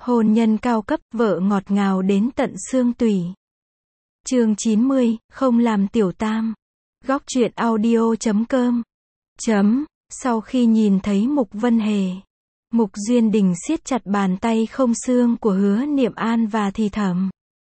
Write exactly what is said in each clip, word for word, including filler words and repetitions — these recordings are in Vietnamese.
Hôn nhân cao cấp, vợ ngọt ngào đến tận xương tủy. Chương chín mươi, không làm tiểu tam. Góc truyện audio chấm com. Chấm, sau khi nhìn thấy Mục Vân Hề, Mục Duyên Đình siết chặt bàn tay không xương của Hứa Niệm An và thì thầm.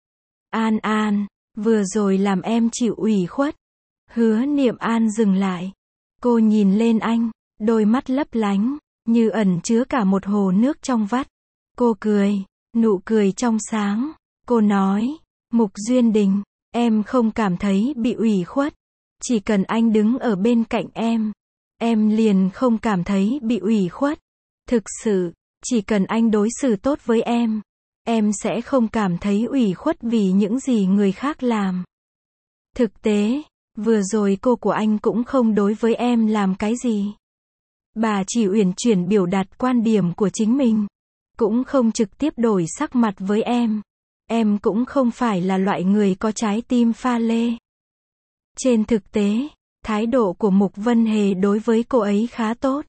An An, vừa rồi làm em chịu ủy khuất. Hứa Niệm An dừng lại. Cô nhìn lên anh, đôi mắt lấp lánh, như ẩn chứa cả một hồ nước trong vắt. Cô cười, nụ cười trong sáng. Cô nói, Mục Duyên Đình, em không cảm thấy bị ủy khuất. Chỉ cần anh đứng ở bên cạnh em, em liền không cảm thấy bị ủy khuất. Thực sự, chỉ cần anh đối xử tốt với em, em sẽ không cảm thấy ủy khuất vì những gì người khác làm. Thực tế, vừa rồi cô của anh cũng không đối với em làm cái gì. Bà chỉ uyển chuyển biểu đạt quan điểm của chính mình, cũng không trực tiếp đổi sắc mặt với em. Em cũng không phải là loại người có trái tim pha lê. Trên thực tế, thái độ của Mục Vân Hề đối với cô ấy khá tốt.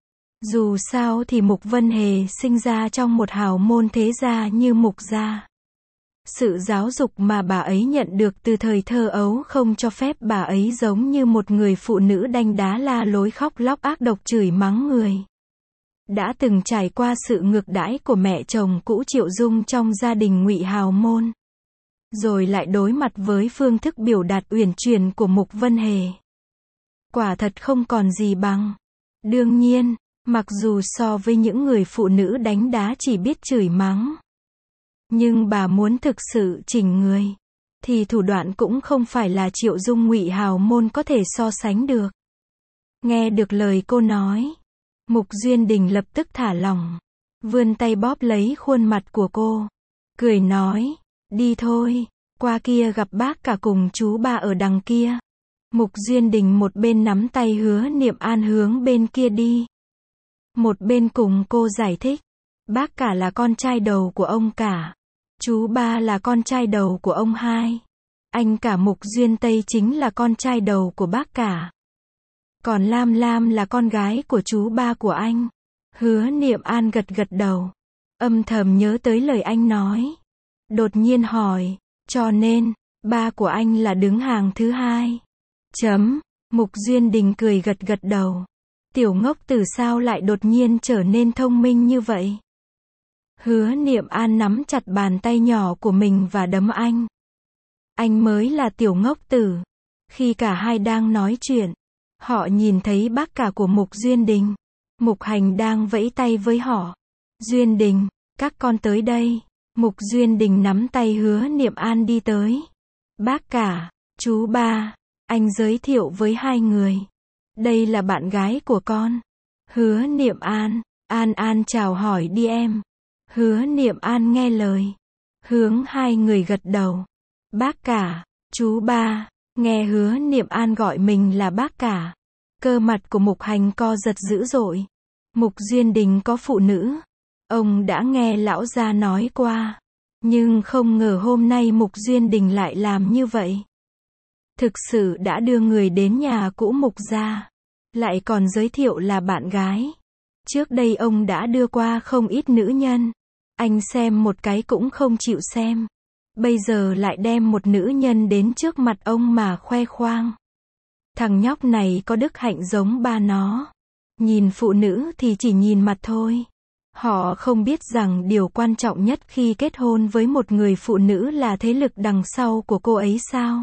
Dù sao thì Mục Vân Hề sinh ra trong một hào môn thế gia như Mục gia. Sự giáo dục mà bà ấy nhận được từ thời thơ ấu không cho phép bà ấy giống như một người phụ nữ đanh đá la lối khóc lóc ác độc chửi mắng người. Đã từng trải qua sự ngược đãi của mẹ chồng cũ Triệu Dung trong gia đình Ngụy hào môn. Rồi lại đối mặt với phương thức biểu đạt uyển chuyển của Mục Vân Hề. Quả thật không còn gì bằng. Đương nhiên, mặc dù so với những người phụ nữ đánh đá chỉ biết chửi mắng, nhưng bà muốn thực sự chỉnh người, thì thủ đoạn cũng không phải là Triệu Dung Ngụy hào môn có thể so sánh được. Nghe được lời cô nói, Mục Duyên Đình lập tức thả lỏng, vươn tay bóp lấy khuôn mặt của cô, cười nói, đi thôi, qua kia gặp bác cả cùng chú ba ở đằng kia. Mục Duyên Đình một bên nắm tay Hứa Niệm An hướng bên kia đi, một bên cùng cô giải thích, bác cả là con trai đầu của ông cả, chú ba là con trai đầu của ông hai, anh cả Mục Duyên Tây chính là con trai đầu của bác cả. Còn Lam Lam là con gái của chú ba của anh. Hứa Niệm An gật gật đầu, âm thầm nhớ tới lời anh nói. Đột nhiên hỏi, cho nên, ba của anh là đứng hàng thứ hai. Chấm, Mục Duyên Đình cười gật gật đầu. Tiểu ngốc từ sao lại đột nhiên trở nên thông minh như vậy? Hứa Niệm An nắm chặt bàn tay nhỏ của mình và đấm anh. Anh mới là tiểu ngốc tử. Khi cả hai đang nói chuyện, họ nhìn thấy bác cả của Mục Duyên Đình. Mục Hành đang vẫy tay với họ. Duyên Đình, các con tới đây. Mục Duyên Đình nắm tay Hứa Niệm An đi tới. Bác cả, chú ba, anh giới thiệu với hai người. Đây là bạn gái của con. Hứa Niệm An, An An chào hỏi đi em. Hứa Niệm An nghe lời, hướng hai người gật đầu. Bác cả, chú ba, nghe Hứa Niệm An gọi mình là bác cả. Cơ mặt của Mục Hành co giật dữ dội. Mục Duyên Đình có phụ nữ. Ông đã nghe lão gia nói qua. Nhưng không ngờ hôm nay Mục Duyên Đình lại làm như vậy. Thực sự đã đưa người đến nhà cũ Mục gia. Lại còn giới thiệu là bạn gái. Trước đây ông đã đưa qua không ít nữ nhân. Anh xem một cái cũng không chịu xem. Bây giờ lại đem một nữ nhân đến trước mặt ông mà khoe khoang. Thằng nhóc này có đức hạnh giống ba nó. Nhìn phụ nữ thì chỉ nhìn mặt thôi. Họ không biết rằng điều quan trọng nhất khi kết hôn với một người phụ nữ là thế lực đằng sau của cô ấy sao?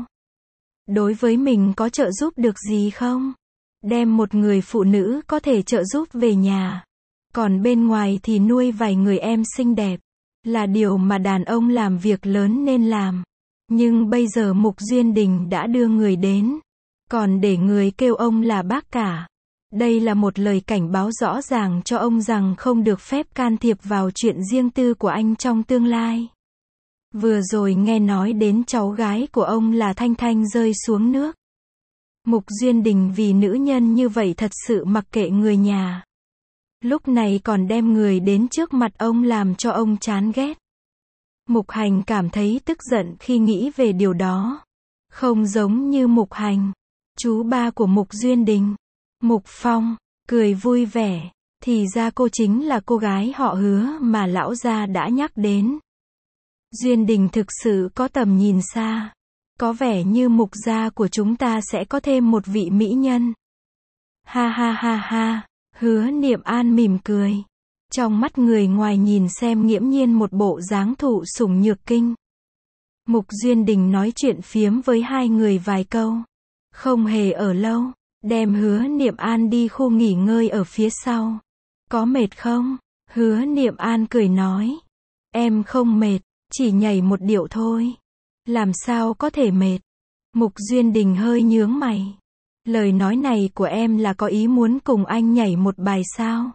Đối với mình có trợ giúp được gì không? Đem một người phụ nữ có thể trợ giúp về nhà. Còn bên ngoài thì nuôi vài người em xinh đẹp. Là điều mà đàn ông làm việc lớn nên làm. Nhưng bây giờ Mục Duyên Đình đã đưa người đến. Còn để người kêu ông là bác cả. Đây là một lời cảnh báo rõ ràng cho ông rằng không được phép can thiệp vào chuyện riêng tư của anh trong tương lai. Vừa rồi nghe nói đến cháu gái của ông là Thanh Thanh rơi xuống nước. Mục Duyên Đình vì nữ nhân như vậy thật sự mặc kệ người nhà. Lúc này còn đem người đến trước mặt ông làm cho ông chán ghét. Mục Hành cảm thấy tức giận khi nghĩ về điều đó. Không giống như Mục Hành, chú ba của Mục Duyên Đình, Mục Phong, cười vui vẻ, Thì ra cô chính là cô gái họ Hứa mà lão gia đã nhắc đến. Duyên Đình thực sự có tầm nhìn xa. Có vẻ như Mục gia của chúng ta sẽ có thêm một vị mỹ nhân. Ha ha ha ha, Hứa Niệm An mỉm cười. Trong mắt người ngoài nhìn xem nghiễm nhiên một bộ dáng thụ sủng nhược kinh. Mục Duyên Đình nói chuyện phiếm với hai người vài câu. Không hề ở lâu, đem Hứa Niệm An đi khu nghỉ ngơi ở phía sau. Có mệt không? Hứa Niệm An cười nói. Em không mệt, chỉ nhảy một điệu thôi. Làm sao có thể mệt? Mục Duyên Đình hơi nhướng mày. Lời nói này của em là có ý muốn cùng anh nhảy một bài sao?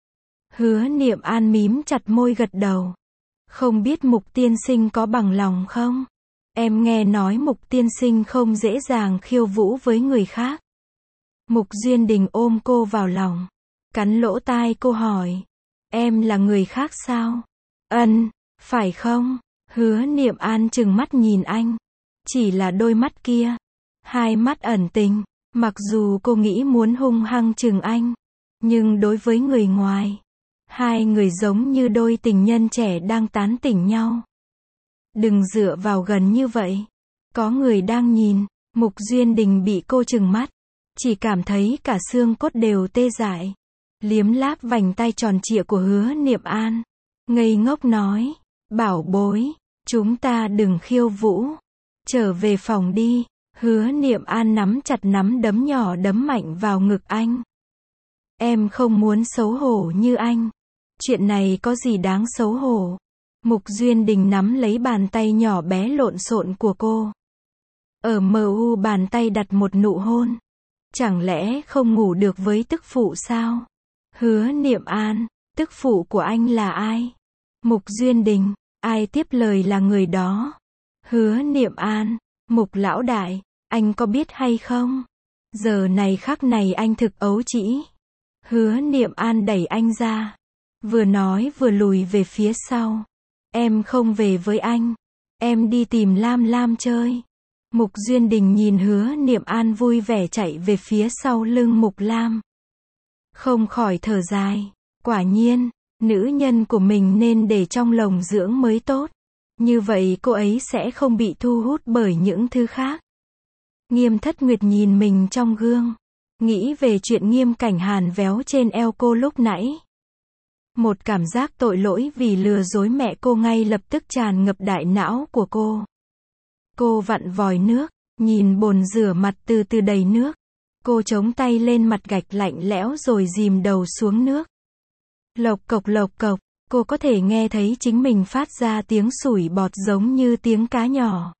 Hứa Niệm An mím chặt môi gật đầu. Không biết Mục tiên sinh có bằng lòng không? Em nghe nói Mục tiên sinh không dễ dàng khiêu vũ với người khác. Mục Duyên Đình ôm cô vào lòng. Cắn lỗ tai cô hỏi. Em là người khác sao? Ân, phải không? Hứa Niệm An trừng mắt nhìn anh. Chỉ là đôi mắt kia. Hai mắt ẩn tình. Mặc dù cô nghĩ muốn hung hăng chừng anh. Nhưng đối với người ngoài. Hai người giống như đôi tình nhân trẻ đang tán tỉnh nhau. Đừng dựa vào gần như vậy. Có người đang nhìn. Mục Duyên Đình bị cô trừng mắt. Chỉ cảm thấy cả xương cốt đều tê dại. Liếm láp vành tay tròn trịa của Hứa Niệm An. Ngây ngốc nói. Bảo bối, chúng ta đừng khiêu vũ. Trở về phòng đi. Hứa Niệm An nắm chặt nắm đấm nhỏ đấm mạnh vào ngực anh. Em không muốn xấu hổ như anh. Chuyện này có gì đáng xấu hổ? Mục Duyên Đình nắm lấy bàn tay nhỏ bé lộn xộn của cô. Ở mờ u bàn tay đặt một nụ hôn. Chẳng lẽ không ngủ được với tức phụ sao? Hứa Niệm An, tức phụ của anh là ai? Mục Duyên Đình, ai tiếp lời là người đó. Hứa Niệm An, Mục lão đại, anh có biết hay không? Giờ này khắc này anh thực ấu trĩ. Hứa Niệm An đẩy anh ra. Vừa nói vừa lùi về phía sau. Em không về với anh. Em đi tìm Lam Lam chơi. Mục Duyên Đình nhìn Hứa Niệm An vui vẻ chạy về phía sau lưng Mục Lam. Không khỏi thở dài. Quả nhiên, nữ nhân của mình nên để trong lồng dưỡng mới tốt. Như vậy cô ấy sẽ không bị thu hút bởi những thứ khác. Nghiêm Thất Nguyệt nhìn mình trong gương. Nghĩ về chuyện Nghiêm Cảnh Hàn véo trên eo cô lúc nãy. Một cảm giác tội lỗi vì lừa dối mẹ cô ngay lập tức tràn ngập đại não của cô. Cô vặn vòi nước, nhìn bồn rửa mặt từ từ đầy nước. Cô chống tay lên mặt gạch lạnh lẽo rồi dìm đầu xuống nước. Lộc cộc lộc cộc, cô có thể nghe thấy chính mình phát ra tiếng sủi bọt giống như tiếng cá nhỏ.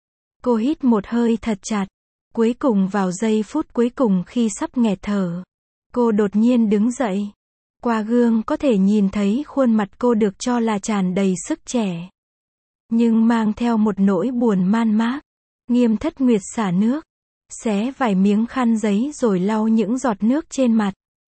Cô hít một hơi thật chặt. Cuối cùng vào giây phút cuối cùng khi sắp nghẹt thở. Cô đột nhiên đứng dậy. Qua gương có thể nhìn thấy khuôn mặt cô được cho là tràn đầy sức trẻ. Nhưng mang theo một nỗi buồn man mác. Nghiêm Thất Nguyệt xả nước. Xé vài miếng khăn giấy rồi lau những giọt nước trên mặt.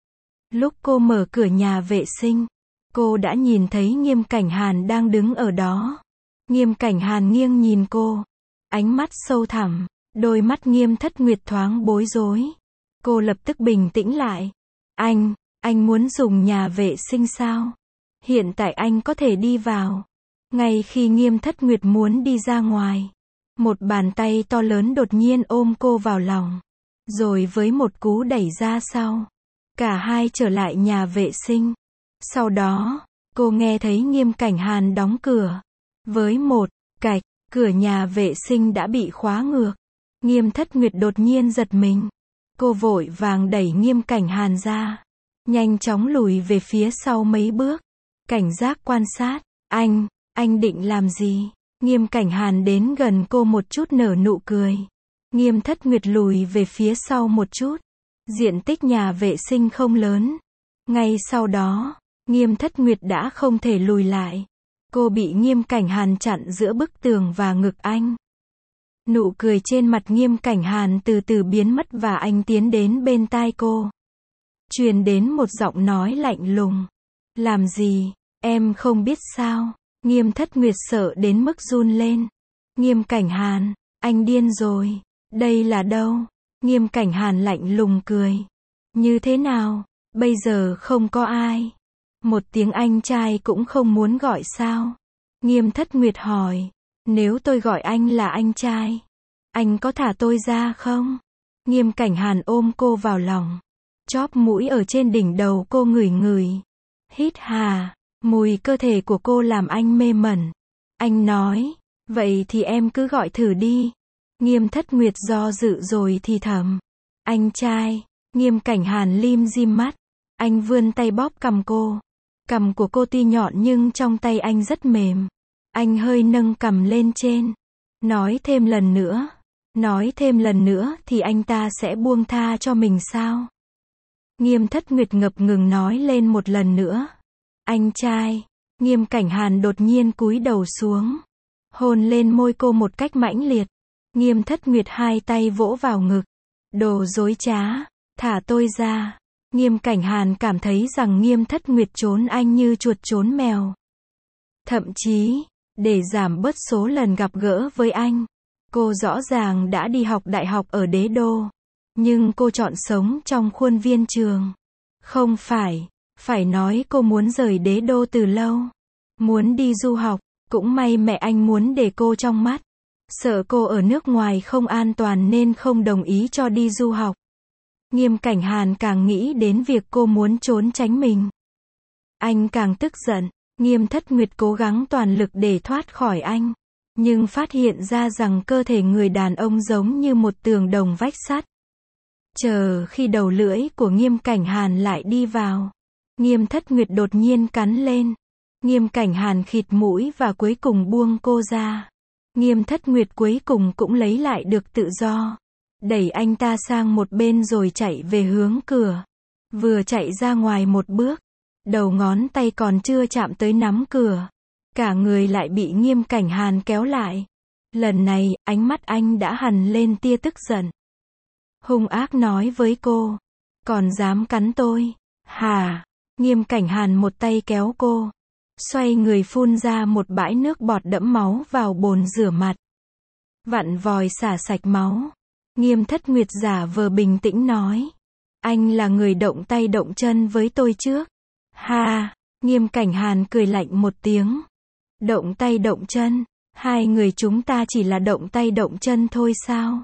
Lúc cô mở cửa nhà vệ sinh. Cô đã nhìn thấy Nghiêm Cảnh Hàn đang đứng ở đó. Nghiêm Cảnh Hàn nghiêng nhìn cô. Ánh mắt sâu thẳm. Đôi mắt Nghiêm Thất Nguyệt thoáng bối rối. Cô lập tức bình tĩnh lại. Anh, anh muốn dùng nhà vệ sinh sao? Hiện tại anh có thể đi vào. Ngay khi Nghiêm Thất Nguyệt muốn đi ra ngoài. Một bàn tay to lớn đột nhiên ôm cô vào lòng. Rồi với một cú đẩy ra sau. Cả hai trở lại nhà vệ sinh. Sau đó, cô nghe thấy Nghiêm Cảnh Hàn đóng cửa. Với một cạch, cửa nhà vệ sinh đã bị khóa ngược. Nghiêm Thất Nguyệt đột nhiên giật mình. Cô vội vàng đẩy Nghiêm Cảnh Hàn ra. Nhanh chóng lùi về phía sau mấy bước. Cảnh giác quan sát. Anh, anh định làm gì? Nghiêm Cảnh Hàn đến gần cô một chút nở nụ cười. Nghiêm Thất Nguyệt lùi về phía sau một chút. Diện tích nhà vệ sinh không lớn. Ngay sau đó, Nghiêm Thất Nguyệt đã không thể lùi lại. Cô bị Nghiêm Cảnh Hàn chặn giữa bức tường và ngực anh. Nụ cười trên mặt Nghiêm Cảnh Hàn từ từ biến mất và anh tiến đến bên tai cô. Truyền đến một giọng nói lạnh lùng. Làm gì? Em không biết sao? Nghiêm Thất Nguyệt sợ đến mức run lên. Nghiêm Cảnh Hàn, anh điên rồi. Đây là đâu? Nghiêm Cảnh Hàn lạnh lùng cười. Như thế nào? Bây giờ không có ai. Một tiếng anh trai cũng không muốn gọi sao? Nghiêm Thất Nguyệt hỏi. Nếu tôi gọi anh là anh trai, anh có thả tôi ra không? Nghiêm Cảnh Hàn ôm cô vào lòng. Chóp mũi ở trên đỉnh đầu cô ngửi ngửi. Hít hà. Mùi cơ thể của cô làm anh mê mẩn. Anh nói. Vậy thì em cứ gọi thử đi. Nghiêm Thất Nguyệt do dự rồi thì thầm. Anh trai. Nghiêm Cảnh Hàn lim dim mắt. Anh vươn tay bóp cằm cô. Cằm của cô tuy nhọn nhưng trong tay anh rất mềm. Anh hơi nâng cằm lên trên. Nói thêm lần nữa. Nói thêm lần nữa thì anh ta sẽ buông tha cho mình sao? Nghiêm Thất Nguyệt ngập ngừng nói lên một lần nữa. Anh trai. Nghiêm Cảnh Hàn đột nhiên cúi đầu xuống. Hôn lên môi cô một cách mãnh liệt. Nghiêm Thất Nguyệt hai tay vỗ vào ngực. Đồ dối trá. Thả tôi ra. Nghiêm Cảnh Hàn cảm thấy rằng Nghiêm Thất Nguyệt trốn anh như chuột trốn mèo. Thậm chí, để giảm bớt số lần gặp gỡ với anh, cô rõ ràng đã đi học đại học ở Đế Đô. Nhưng cô chọn sống trong khuôn viên trường. Không phải, phải nói cô muốn rời Đế Đô từ lâu. Muốn đi du học, cũng may mẹ anh muốn để cô trong mắt. Sợ cô ở nước ngoài không an toàn nên không đồng ý cho đi du học. Nghiêm Cảnh Hàn càng nghĩ đến việc cô muốn trốn tránh mình. Anh càng tức giận. Nghiêm Thất Nguyệt cố gắng toàn lực để thoát khỏi anh. Nhưng phát hiện ra rằng cơ thể người đàn ông giống như một tường đồng vách sắt. Chờ khi đầu lưỡi của Nghiêm Cảnh Hàn lại đi vào. Nghiêm Thất Nguyệt đột nhiên cắn lên. Nghiêm Cảnh Hàn khịt mũi và cuối cùng buông cô ra. Nghiêm Thất Nguyệt cuối cùng cũng lấy lại được tự do. Đẩy anh ta sang một bên rồi chạy về hướng cửa. Vừa chạy ra ngoài một bước, đầu ngón tay còn chưa chạm tới nắm cửa. Cả người lại bị Nghiêm Cảnh Hàn kéo lại. Lần này, ánh mắt anh đã hằn lên tia tức giận. Hung ác nói với cô. Còn dám cắn tôi? Hả? Nghiêm Cảnh Hàn một tay kéo cô. Xoay người phun ra một bãi nước bọt đẫm máu vào bồn rửa mặt. Vặn vòi xả sạch máu. Nghiêm Thất Nguyệt giả vờ bình tĩnh nói. Anh là người động tay động chân với tôi trước. Ha! Nghiêm Cảnh Hàn cười lạnh một tiếng. Động tay động chân? Hai người chúng ta chỉ là động tay động chân thôi sao?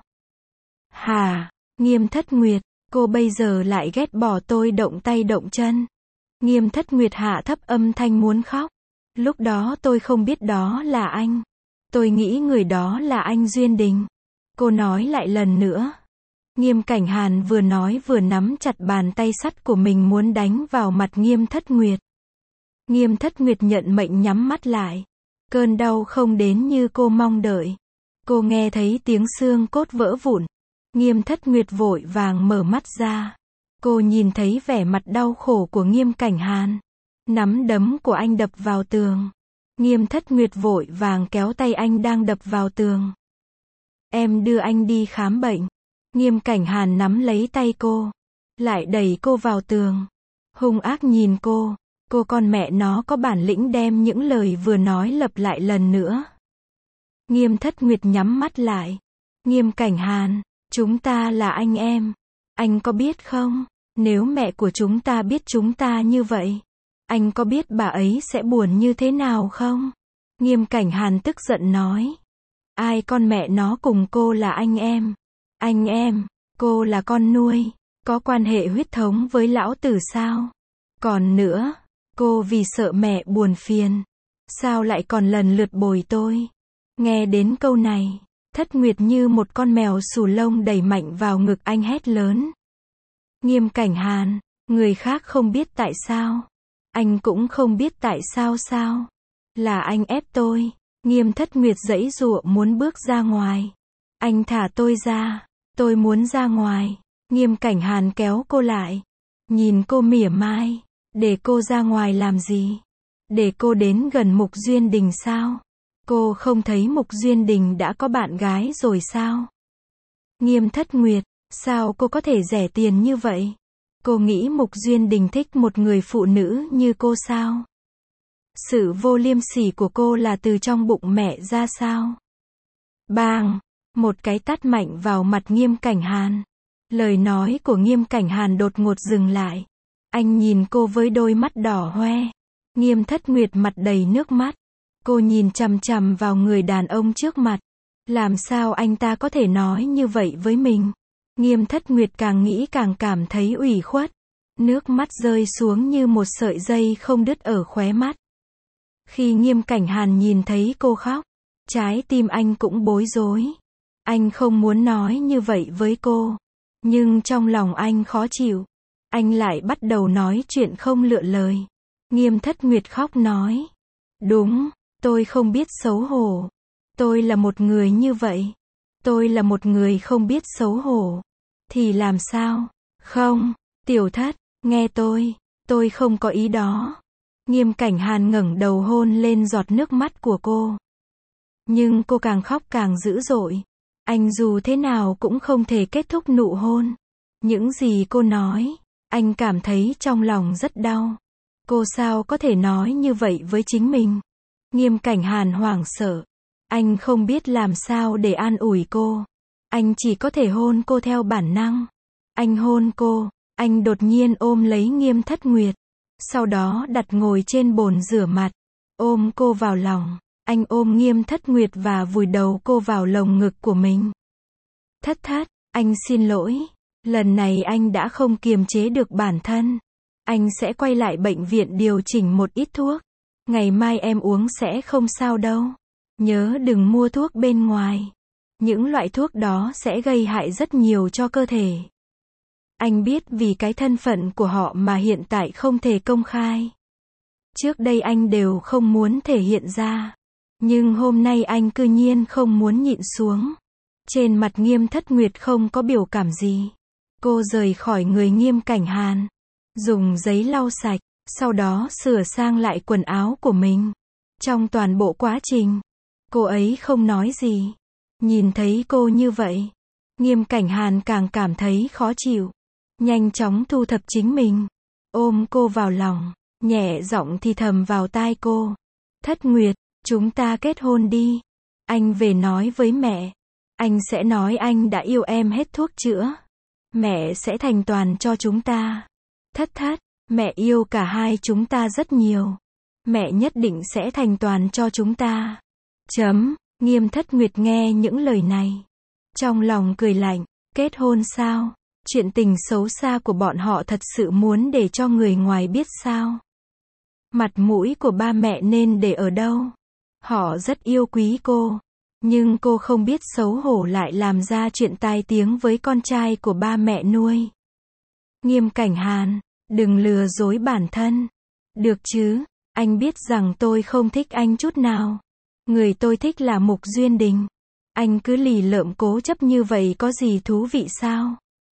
Hà! Nghiêm Thất Nguyệt, cô bây giờ lại ghét bỏ tôi động tay động chân. Nghiêm Thất Nguyệt hạ thấp âm thanh muốn khóc. Lúc đó tôi không biết đó là anh. Tôi nghĩ người đó là anh Duyên Đình. Cô nói lại lần nữa. Nghiêm Cảnh Hàn vừa nói vừa nắm chặt bàn tay sắt của mình muốn đánh vào mặt Nghiêm Thất Nguyệt. Nghiêm Thất Nguyệt nhận mệnh nhắm mắt lại. Cơn đau không đến như cô mong đợi. Cô nghe thấy tiếng xương cốt vỡ vụn. Nghiêm Thất Nguyệt vội vàng mở mắt ra. Cô nhìn thấy vẻ mặt đau khổ của Nghiêm Cảnh Hàn. Nắm đấm của anh đập vào tường. Nghiêm Thất Nguyệt vội vàng kéo tay anh đang đập vào tường. Em đưa anh đi khám bệnh. Nghiêm Cảnh Hàn nắm lấy tay cô. Lại đẩy cô vào tường. Hung ác nhìn cô. Cô con mẹ nó có bản lĩnh đem những lời vừa nói lặp lại lần nữa. Nghiêm Thất Nguyệt nhắm mắt lại. Nghiêm Cảnh Hàn, chúng ta là anh em. Anh có biết không? Nếu mẹ của chúng ta biết chúng ta như vậy, anh có biết bà ấy sẽ buồn như thế nào không? Nghiêm Cảnh Hàn tức giận nói. Ai con mẹ nó cùng cô là anh em? Anh em, cô là con nuôi, có quan hệ huyết thống với lão tử sao? Còn nữa, cô vì sợ mẹ buồn phiền, sao lại còn lần lượt bồi tôi? Nghe đến câu này, Thất Nguyệt như một con mèo xù lông đẩy mạnh vào ngực anh hét lớn. Nghiêm Cảnh Hàn, người khác không biết tại sao. Anh cũng không biết tại sao sao. Là anh ép tôi. Nghiêm Thất Nguyệt giãy giụa muốn bước ra ngoài. Anh thả tôi ra. Tôi muốn ra ngoài. Nghiêm Cảnh Hàn kéo cô lại. Nhìn cô mỉa mai. Để cô ra ngoài làm gì? Để cô đến gần Mục Duyên Đình sao? Cô không thấy Mục Duyên Đình đã có bạn gái rồi sao? Nghiêm Thất Nguyệt, sao cô có thể rẻ tiền như vậy? Cô nghĩ Mục Duyên Đình thích một người phụ nữ như cô sao? Sự vô liêm sỉ của cô là từ trong bụng mẹ ra sao? Bang! Một cái tát mạnh vào mặt Nghiêm Cảnh Hàn. Lời nói của Nghiêm Cảnh Hàn đột ngột dừng lại. Anh nhìn cô với đôi mắt đỏ hoe. Nghiêm Thất Nguyệt mặt đầy nước mắt. Cô nhìn chằm chằm vào người đàn ông trước mặt. Làm sao anh ta có thể nói như vậy với mình? Nghiêm Thất Nguyệt càng nghĩ càng cảm thấy ủy khuất. Nước mắt rơi xuống như một sợi dây không đứt ở khóe mắt. Khi Nghiêm Cảnh Hàn nhìn thấy cô khóc, trái tim anh cũng bối rối. Anh không muốn nói như vậy với cô, nhưng trong lòng anh khó chịu. Anh lại bắt đầu nói chuyện không lựa lời. Nghiêm Thất Nguyệt khóc nói. Đúng, tôi không biết xấu hổ. Tôi là một người như vậy. Tôi là một người không biết xấu hổ. Thì làm sao? Không, Tiểu Thất, nghe tôi. Tôi không có ý đó. Nghiêm Cảnh Hàn ngẩng đầu hôn lên giọt nước mắt của cô. Nhưng cô càng khóc càng dữ dội. Anh dù thế nào cũng không thể kết thúc nụ hôn. Những gì cô nói, anh cảm thấy trong lòng rất đau. Cô sao có thể nói như vậy với chính mình? Nghiêm Cảnh Hàn hoảng sợ. Anh không biết làm sao để an ủi cô. Anh chỉ có thể hôn cô theo bản năng. Anh hôn cô, anh đột nhiên ôm lấy Nghiêm Thất Nguyệt. Sau đó đặt ngồi trên bồn rửa mặt. Ôm cô vào lòng. Anh ôm Nghiêm Thất Nguyệt và vùi đầu cô vào lồng ngực của mình. Thất Thất, anh xin lỗi. Lần này anh đã không kiềm chế được bản thân. Anh sẽ quay lại bệnh viện điều chỉnh một ít thuốc. Ngày mai em uống sẽ không sao đâu. Nhớ đừng mua thuốc bên ngoài. Những loại thuốc đó sẽ gây hại rất nhiều cho cơ thể. Anh biết vì cái thân phận của họ mà hiện tại không thể công khai. Trước đây anh đều không muốn thể hiện ra. Nhưng hôm nay anh cư nhiên không muốn nhịn xuống. Trên mặt Nghiêm Thất Nguyệt không có biểu cảm gì. Cô rời khỏi người Nghiêm Cảnh Hàn. Dùng giấy lau sạch. Sau đó sửa sang lại quần áo của mình. Trong toàn bộ quá trình, cô ấy không nói gì. Nhìn thấy cô như vậy, Nghiêm Cảnh Hàn càng cảm thấy khó chịu. Nhanh chóng thu thập chính mình. Ôm cô vào lòng. Nhẹ giọng thì thầm vào tai cô. Thất Nguyệt, chúng ta kết hôn đi. Anh về nói với mẹ. Anh sẽ nói anh đã yêu em hết thuốc chữa. Mẹ sẽ thành toàn cho chúng ta. Thất Thất, mẹ yêu cả hai chúng ta rất nhiều. Mẹ nhất định sẽ thành toàn cho chúng ta. Chấm. Nghiêm Thất Nguyệt nghe những lời này. Trong lòng cười lạnh. Kết hôn sao? Chuyện tình xấu xa của bọn họ thật sự muốn để cho người ngoài biết sao? Mặt mũi của ba mẹ nên để ở đâu? Họ rất yêu quý cô. Nhưng cô không biết xấu hổ lại làm ra chuyện tai tiếng với con trai của ba mẹ nuôi. Nghiêm Cảnh Hàn, đừng lừa dối bản thân. Được chứ, anh biết rằng tôi không thích anh chút nào. Người tôi thích là Mục Duyên Đình. Anh cứ lì lợm cố chấp như vậy có gì thú vị sao?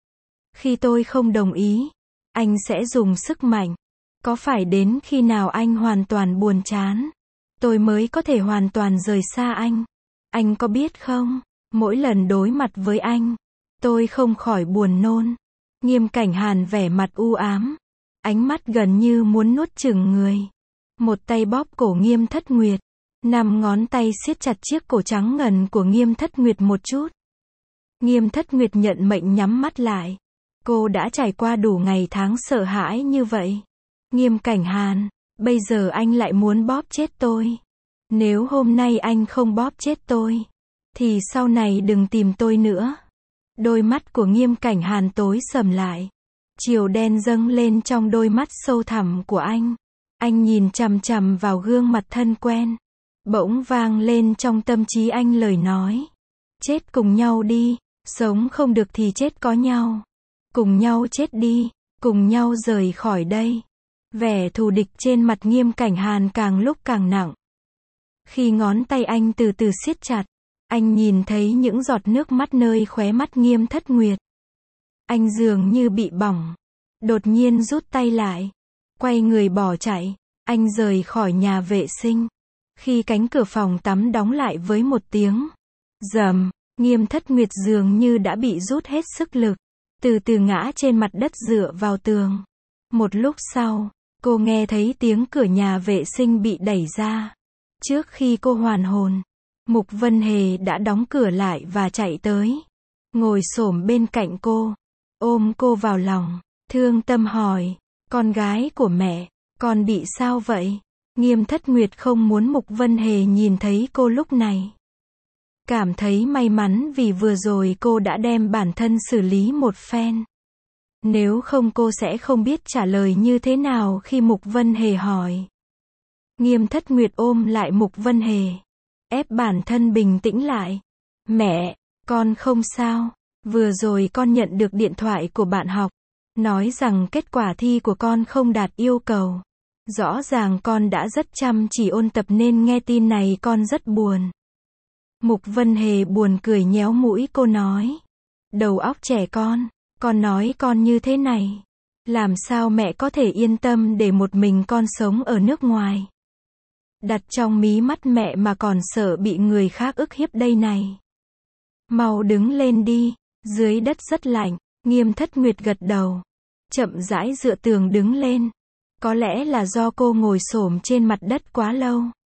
Khi tôi không đồng ý, anh sẽ dùng sức mạnh. Có phải đến khi nào anh hoàn toàn buồn chán, tôi mới có thể hoàn toàn rời xa anh? Anh có biết không, mỗi lần đối mặt với anh, tôi không khỏi buồn nôn. Nghiêm Cảnh Hàn vẻ mặt u ám, ánh mắt gần như muốn nuốt chửng người. Một tay bóp cổ Nghiêm Thất Nguyệt, năm ngón tay siết chặt chiếc cổ trắng ngần của Nghiêm Thất Nguyệt một chút. Nghiêm Thất Nguyệt nhận mệnh nhắm mắt lại. Cô đã trải qua đủ ngày tháng sợ hãi như vậy. Nghiêm Cảnh Hàn, bây giờ anh lại muốn bóp chết tôi. Nếu hôm nay anh không bóp chết tôi, thì sau này đừng tìm tôi nữa. Đôi mắt của Nghiêm Cảnh Hàn tối sầm lại. Chiều đen dâng lên trong đôi mắt sâu thẳm của anh. Anh nhìn chằm chằm vào gương mặt thân quen. Bỗng vang lên trong tâm trí anh lời nói. Chết cùng nhau đi, sống không được thì chết có nhau. Cùng nhau chết đi, cùng nhau rời khỏi đây. Vẻ thù địch trên mặt Nghiêm Cảnh Hàn càng lúc càng nặng. Khi ngón tay anh từ từ siết chặt, anh nhìn thấy những giọt nước mắt nơi khóe mắt Nghiêm Thất Nguyệt. Anh dường như bị bỏng. Đột nhiên rút tay lại. Quay người bỏ chạy. Anh rời khỏi nhà vệ sinh. Khi cánh cửa phòng tắm đóng lại với một tiếng rầm, Nghiêm Thất Nguyệt dường như đã bị rút hết sức lực. Từ từ ngã trên mặt đất dựa vào tường. Một lúc sau, cô nghe thấy tiếng cửa nhà vệ sinh bị đẩy ra. Trước khi cô hoàn hồn, Mục Vân Hề đã đóng cửa lại và chạy tới. Ngồi xổm bên cạnh cô, ôm cô vào lòng, thương tâm hỏi, con gái của mẹ, con bị sao vậy? Nghiêm Thất Nguyệt không muốn Mục Vân Hề nhìn thấy cô lúc này. Cảm thấy may mắn vì vừa rồi cô đã đem bản thân xử lý một phen. Nếu không cô sẽ không biết trả lời như thế nào khi Mục Vân Hề hỏi. Nghiêm Thất Nguyệt ôm lại Mục Vân Hề, ép bản thân bình tĩnh lại. Mẹ, con không sao. Vừa rồi con nhận được điện thoại của bạn học, nói rằng kết quả thi của con không đạt yêu cầu. Rõ ràng con đã rất chăm chỉ ôn tập nên nghe tin này con rất buồn. Mục Vân Hề buồn cười nhéo mũi cô nói. Đầu óc trẻ con, con nói con như thế này. Làm sao mẹ có thể yên tâm để một mình con sống ở nước ngoài. Đặt trong mí mắt mẹ mà còn sợ bị người khác ức hiếp đây này. Mau đứng lên đi, dưới đất rất lạnh. Nghiêm Thất Nguyệt gật đầu, chậm rãi dựa tường đứng lên. Có lẽ là do cô ngồi xổm trên mặt đất quá lâu.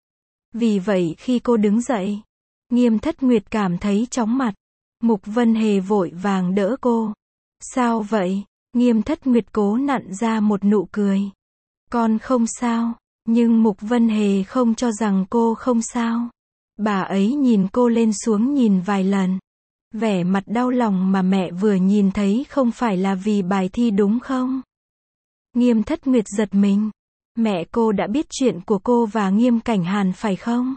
Vì vậy khi cô đứng dậy, Nghiêm Thất Nguyệt cảm thấy chóng mặt. Mục Vân Hề vội vàng đỡ cô. Sao vậy? Nghiêm Thất Nguyệt cố nặn ra một nụ cười. Con không sao. Nhưng Mục Vân Hề không cho rằng cô không sao. Bà ấy nhìn cô lên xuống nhìn vài lần. Vẻ mặt đau lòng mà mẹ vừa nhìn thấy không phải là vì bài thi đúng không? Nghiêm Thất Nguyệt giật mình. Mẹ cô đã biết chuyện của cô và Nghiêm Cảnh Hàn phải không?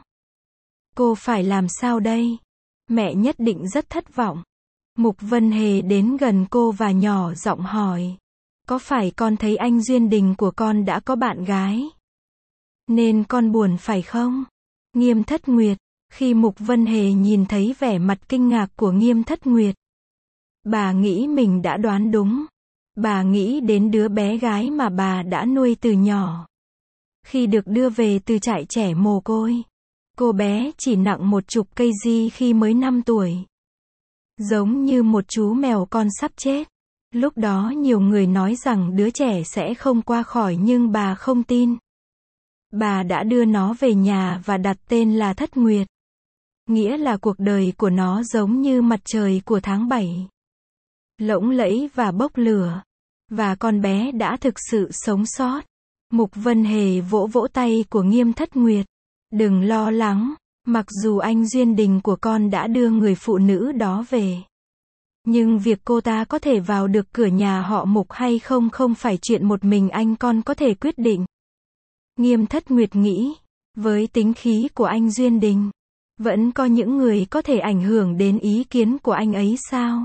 Cô phải làm sao đây? Mẹ nhất định rất thất vọng. Mục Vân Hề đến gần cô và nhỏ giọng hỏi. Có phải con thấy anh Duyên Đình của con đã có bạn gái? Nên con buồn phải không? Nghiêm Thất Nguyệt. Khi Mục Vân Hề nhìn thấy vẻ mặt kinh ngạc của Nghiêm Thất Nguyệt, bà nghĩ mình đã đoán đúng. Bà nghĩ đến đứa bé gái mà bà đã nuôi từ nhỏ. Khi được đưa về từ trại trẻ mồ côi, cô bé chỉ nặng một chục cây gi khi mới năm tuổi. Giống như một chú mèo con sắp chết. Lúc đó nhiều người nói rằng đứa trẻ sẽ không qua khỏi nhưng bà không tin. Bà đã đưa nó về nhà và đặt tên là Thất Nguyệt. Nghĩa là cuộc đời của nó giống như mặt trời của tháng bảy. Lộng lẫy và bốc lửa. Và con bé đã thực sự sống sót. Mục Vân Hề vỗ vỗ tay của Nghiêm Thất Nguyệt. Đừng lo lắng, mặc dù anh Duyên Đình của con đã đưa người phụ nữ đó về. Nhưng việc cô ta có thể vào được cửa nhà họ Mục hay không không phải chuyện một mình anh con có thể quyết định. Nghiêm Thất Nguyệt nghĩ, với tính khí của anh Duyên Đình, vẫn có những người có thể ảnh hưởng đến ý kiến của anh ấy sao?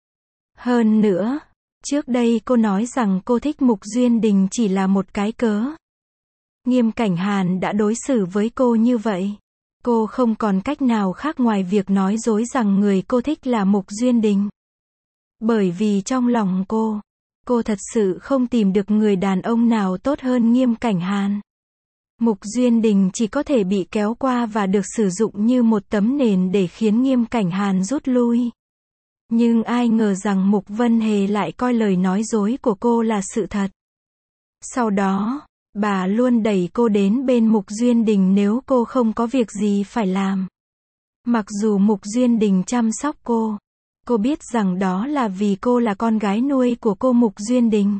Hơn nữa, trước đây cô nói rằng cô thích Mục Duyên Đình chỉ là một cái cớ. Nghiêm Cảnh Hàn đã đối xử với cô như vậy. Cô không còn cách nào khác ngoài việc nói dối rằng người cô thích là Mục Duyên Đình. Bởi vì trong lòng cô, cô thật sự không tìm được người đàn ông nào tốt hơn Nghiêm Cảnh Hàn. Mục Duyên Đình chỉ có thể bị kéo qua và được sử dụng như một tấm nền để khiến Nghiêm Cảnh Hàn rút lui. Nhưng ai ngờ rằng Mục Vân Hề lại coi lời nói dối của cô là sự thật. Sau đó, bà luôn đẩy cô đến bên Mục Duyên Đình nếu cô không có việc gì phải làm. Mặc dù Mục Duyên Đình chăm sóc cô, cô biết rằng đó là vì cô là con gái nuôi của cô Mục Duyên Đình.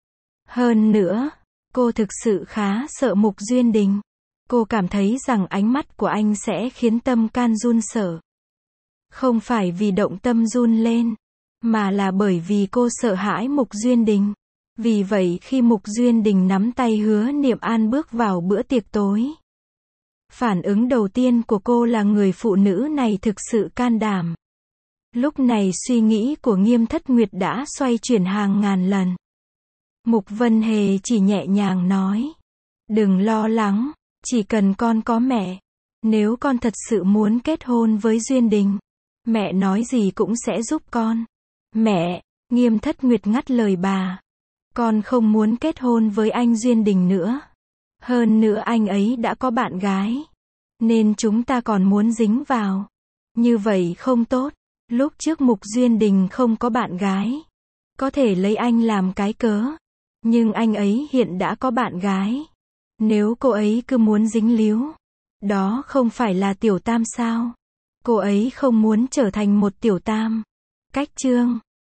Hơn nữa, cô thực sự khá sợ Mục Duyên Đình. Cô cảm thấy rằng ánh mắt của anh sẽ khiến tâm can run sợ. Không phải vì động tâm run lên, mà là bởi vì cô sợ hãi Mục Duyên Đình. Vì vậy khi Mục Duyên Đình nắm tay Hứa Niệm An bước vào bữa tiệc tối, phản ứng đầu tiên của cô là người phụ nữ này thực sự can đảm. Lúc này suy nghĩ của Nghiêm Thất Nguyệt đã xoay chuyển hàng ngàn lần. Mục Vân Hề chỉ nhẹ nhàng nói. Đừng lo lắng, chỉ cần con có mẹ. Nếu con thật sự muốn kết hôn với Duyên Đình, mẹ nói gì cũng sẽ giúp con. Mẹ, Nghiêm Thất Nguyệt ngắt lời bà. Con không muốn kết hôn với anh Duyên Đình nữa. Hơn nữa anh ấy đã có bạn gái. Nên chúng ta còn muốn dính vào. Như vậy không tốt. Lúc trước Mục Duyên Đình không có bạn gái. Có thể lấy anh làm cái cớ. Nhưng anh ấy hiện đã có bạn gái. Nếu cô ấy cứ muốn dính líu, đó không phải là tiểu tam sao? Cô ấy không muốn trở thành một tiểu tam. Cách chương